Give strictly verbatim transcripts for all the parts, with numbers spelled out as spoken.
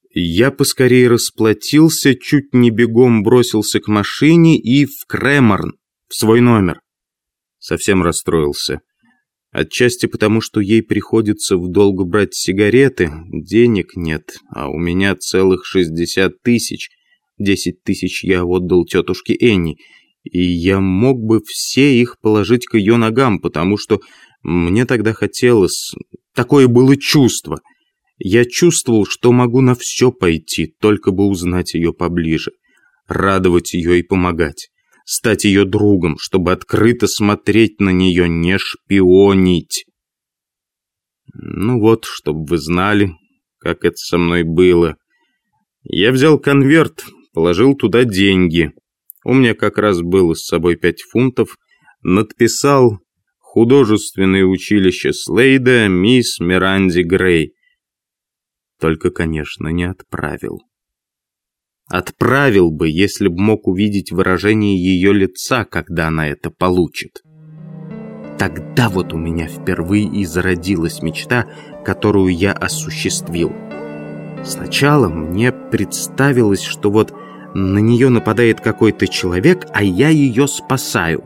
Я поскорее расплатился, чуть не бегом бросился к машине и в Креморн, в свой номер. Совсем расстроился. Отчасти потому, что ей приходится в долг брать сигареты, денег нет, а у меня целых шестьдесят тысяч. Десять тысяч я отдал тетушке Энни, и я мог бы все их положить к ее ногам, потому что мне тогда хотелось... Такое было чувство. Я чувствовал, что могу на все пойти, только бы узнать ее поближе, радовать ее и помогать, стать ее другом, чтобы открыто смотреть на нее, не шпионить. Ну вот, чтобы вы знали, как это со мной было. Я взял конверт, положил туда деньги. У меня как раз было с собой пять фунтов. Надписал «Художественное училище Слейда, мисс Миранди Грей». Только, конечно, не отправил. Отправил бы, если б мог увидеть выражение ее лица, когда она это получит. Тогда вот у меня впервые и зародилась мечта, которую я осуществил. Сначала мне представилось, что вот на нее нападает какой-то человек, а я ее спасаю.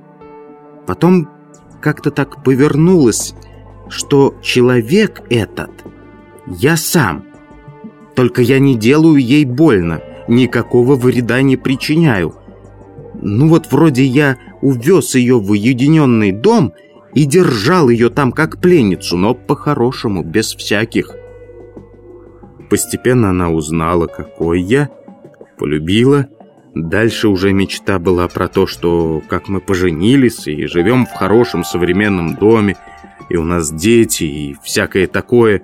Потом как-то так повернулось, что человек этот я сам. Только я не делаю ей больно, никакого вреда не причиняю. Ну вот вроде я увез ее в уединенный дом и держал ее там как пленницу, но по-хорошему, без всяких. Постепенно она узнала, какой я, полюбила. Дальше уже мечта была про то, что как мы поженились и живем в хорошем современном доме, и у нас дети и всякое такое.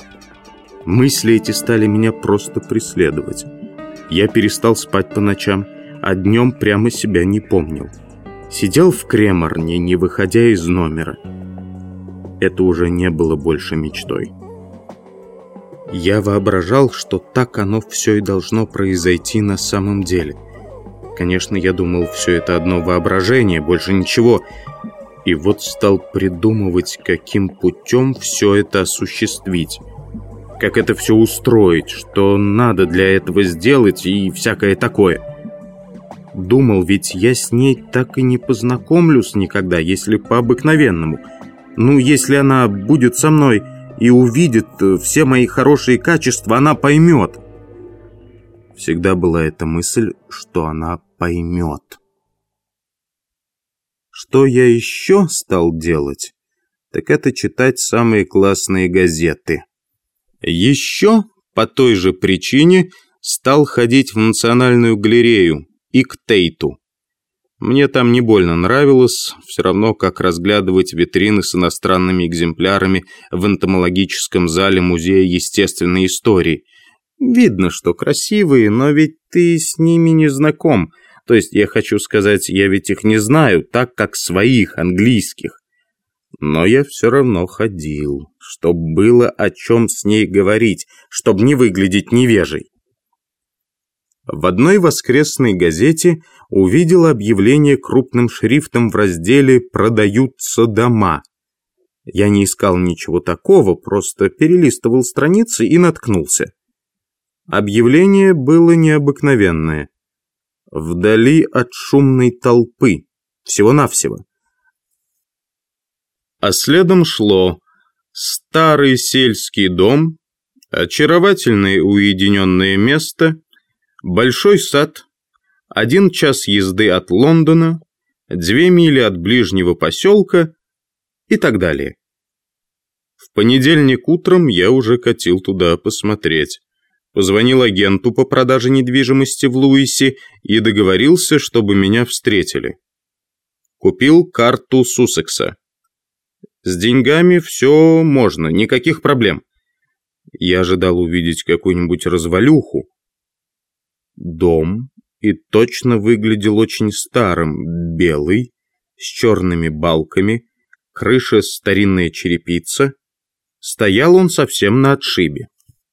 Мысли эти стали меня просто преследовать. Я перестал спать по ночам, а днем прямо себя не помнил. Сидел в Креморне, не выходя из номера. Это уже не было больше мечтой. Я воображал, что так оно все и должно произойти на самом деле. Конечно, я думал, все это одно воображение, больше ничего. И вот стал придумывать, каким путем все это осуществить. Как это все устроить, что надо для этого сделать и всякое такое. Думал, ведь я с ней так и не познакомлюсь никогда, если по-обыкновенному. Ну, если она будет со мной и увидит все мои хорошие качества, она поймет. Всегда была эта мысль, что она поймет. Что я еще стал делать, так это читать самые классные газеты. Еще по той же причине стал ходить в Национальную галерею и к Тейту. Мне там не больно нравилось, все равно как разглядывать витрины с иностранными экземплярами в энтомологическом зале Музея естественной истории. Видно, что красивые, но ведь ты с ними не знаком. То есть я хочу сказать, я ведь их не знаю, так как своих, английских. Но я все равно ходил, чтобы было о чем с ней говорить, чтобы не выглядеть невежей. В одной воскресной газете увидел объявление крупным шрифтом в разделе «Продаются дома». Я не искал ничего такого, просто перелистывал страницы и наткнулся. Объявление было необыкновенное. Вдали от шумной толпы, всего-навсего. А следом шло старый сельский дом, очаровательное уединенное место, большой сад, один час езды от Лондона, две мили от ближнего поселка и так далее. В понедельник утром я уже катил туда посмотреть. Позвонил агенту по продаже недвижимости в Луисе и договорился, чтобы меня встретили. Купил карту Суссекса. С деньгами все можно, никаких проблем. Я ожидал увидеть какую-нибудь развалюху. Дом и точно выглядел очень старым, белый, с черными балками, крыша старинная черепица. Стоял он совсем на отшибе.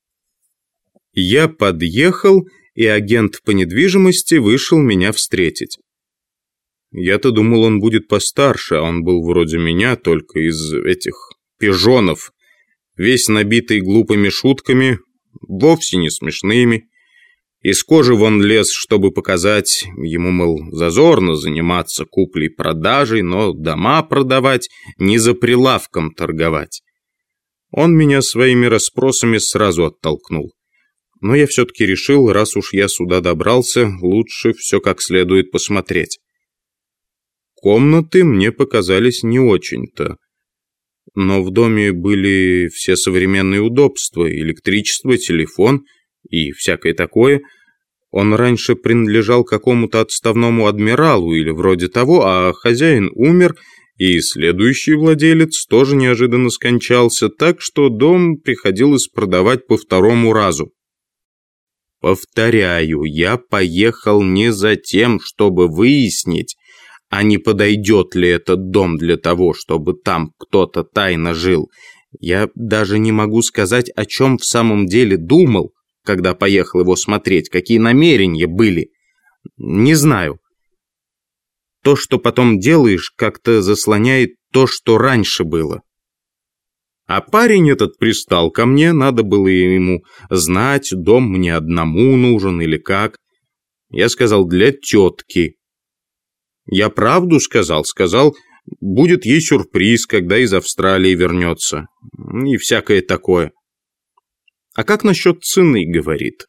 Я подъехал, и агент по недвижимости вышел меня встретить. Я-то думал, он будет постарше, а он был вроде меня, только из этих пижонов, весь набитый глупыми шутками, вовсе не смешными. Из кожи вон лез, чтобы показать, ему, мол, зазорно заниматься куплей-продажей, но дома продавать, не за прилавком торговать. Он меня своими расспросами сразу оттолкнул. Но я все-таки решил, раз уж я сюда добрался, лучше все как следует посмотреть. Комнаты мне показались не очень-то. Но в доме были все современные удобства, электричество, телефон и всякое такое. Он раньше принадлежал какому-то отставному адмиралу или вроде того, а хозяин умер, и следующий владелец тоже неожиданно скончался, так что дом приходилось продавать по второму разу. Повторяю, я поехал не за тем, чтобы выяснить, а не подойдет ли этот дом для того, чтобы там кто-то тайно жил. Я даже не могу сказать, о чем в самом деле думал, когда поехал его смотреть, какие намерения были. Не знаю. То, что потом делаешь, как-то заслоняет то, что раньше было. А парень этот пристал ко мне, надо было ему знать, дом мне одному нужен или как. Я сказал, для тетки. Я правду сказал, сказал, будет ей сюрприз, когда из Австралии вернется. И всякое такое. А как насчет цены, говорит.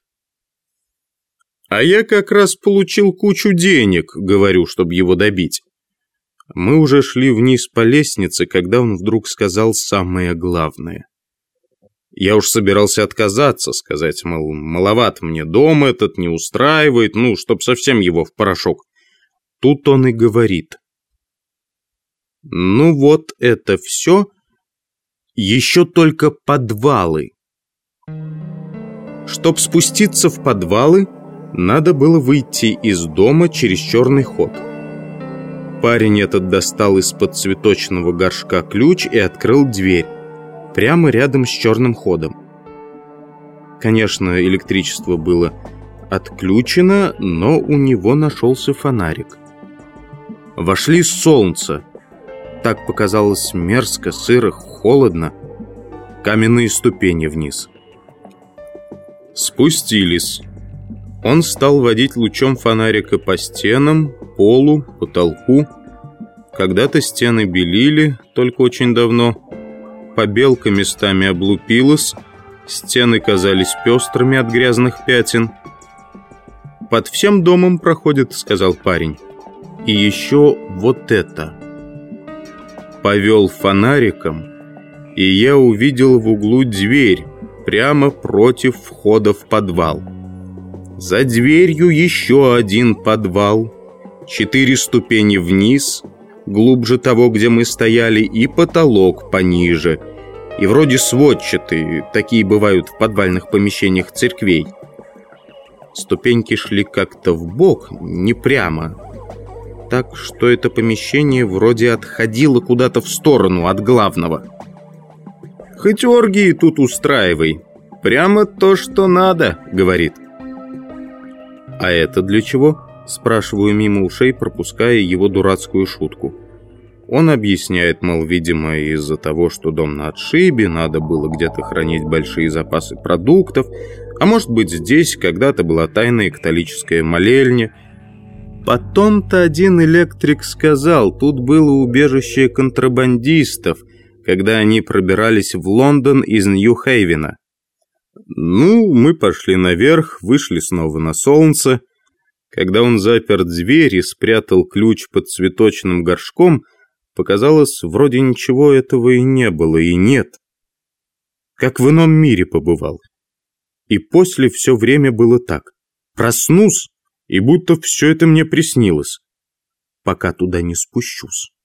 А я как раз получил кучу денег, говорю, чтобы его добить. Мы уже шли вниз по лестнице, когда он вдруг сказал самое главное. Я уж собирался отказаться, сказать, мол, маловат мне дом этот, не устраивает, ну, чтоб совсем его в порошок. Тут он и говорит. Ну вот это все, еще только подвалы. Чтоб спуститься в подвалы, надо было выйти из дома через черный ход. Парень этот достал из-под цветочного горшка ключ и открыл дверь, прямо рядом с черным ходом. Конечно, электричество было отключено, но у него нашелся фонарик. Вошли с солнца. Так показалось мерзко, сыро, холодно. Каменные ступени вниз. Спустились. Он стал водить лучом фонарика по стенам, полу, потолку. Когда-то стены белили, только очень давно. Побелка местами облупилась, стены казались пестрыми от грязных пятен. «Под всем домом проходит», — сказал парень. «И еще вот это». Повел фонариком, и я увидел в углу дверь, прямо против входа в подвал. За дверью еще один подвал, четыре ступени вниз, глубже того, где мы стояли, и потолок пониже, и вроде сводчатый, такие бывают в подвальных помещениях церквей. Ступеньки шли как-то вбок, не прямо, так что это помещение вроде отходило куда-то в сторону от главного. «Хоть оргии тут устраивай, прямо то, что надо», — говорит. «А это для чего?» — спрашиваю мимо ушей, пропуская его дурацкую шутку. Он объясняет, мол, видимо, из-за того, что дом на отшибе, надо было где-то хранить большие запасы продуктов, а может быть, здесь когда-то была тайная католическая молельня. Потом-то один электрик сказал, тут было убежище контрабандистов, когда они пробирались в Лондон из Нью-Хейвена. Ну, мы пошли наверх, вышли снова на солнце. Когда он запер дверь и спрятал ключ под цветочным горшком, показалось, вроде ничего этого и не было, и нет. Как в ином мире побывал. И после все время было так. Проснусь, и будто все это мне приснилось, пока туда не спущусь.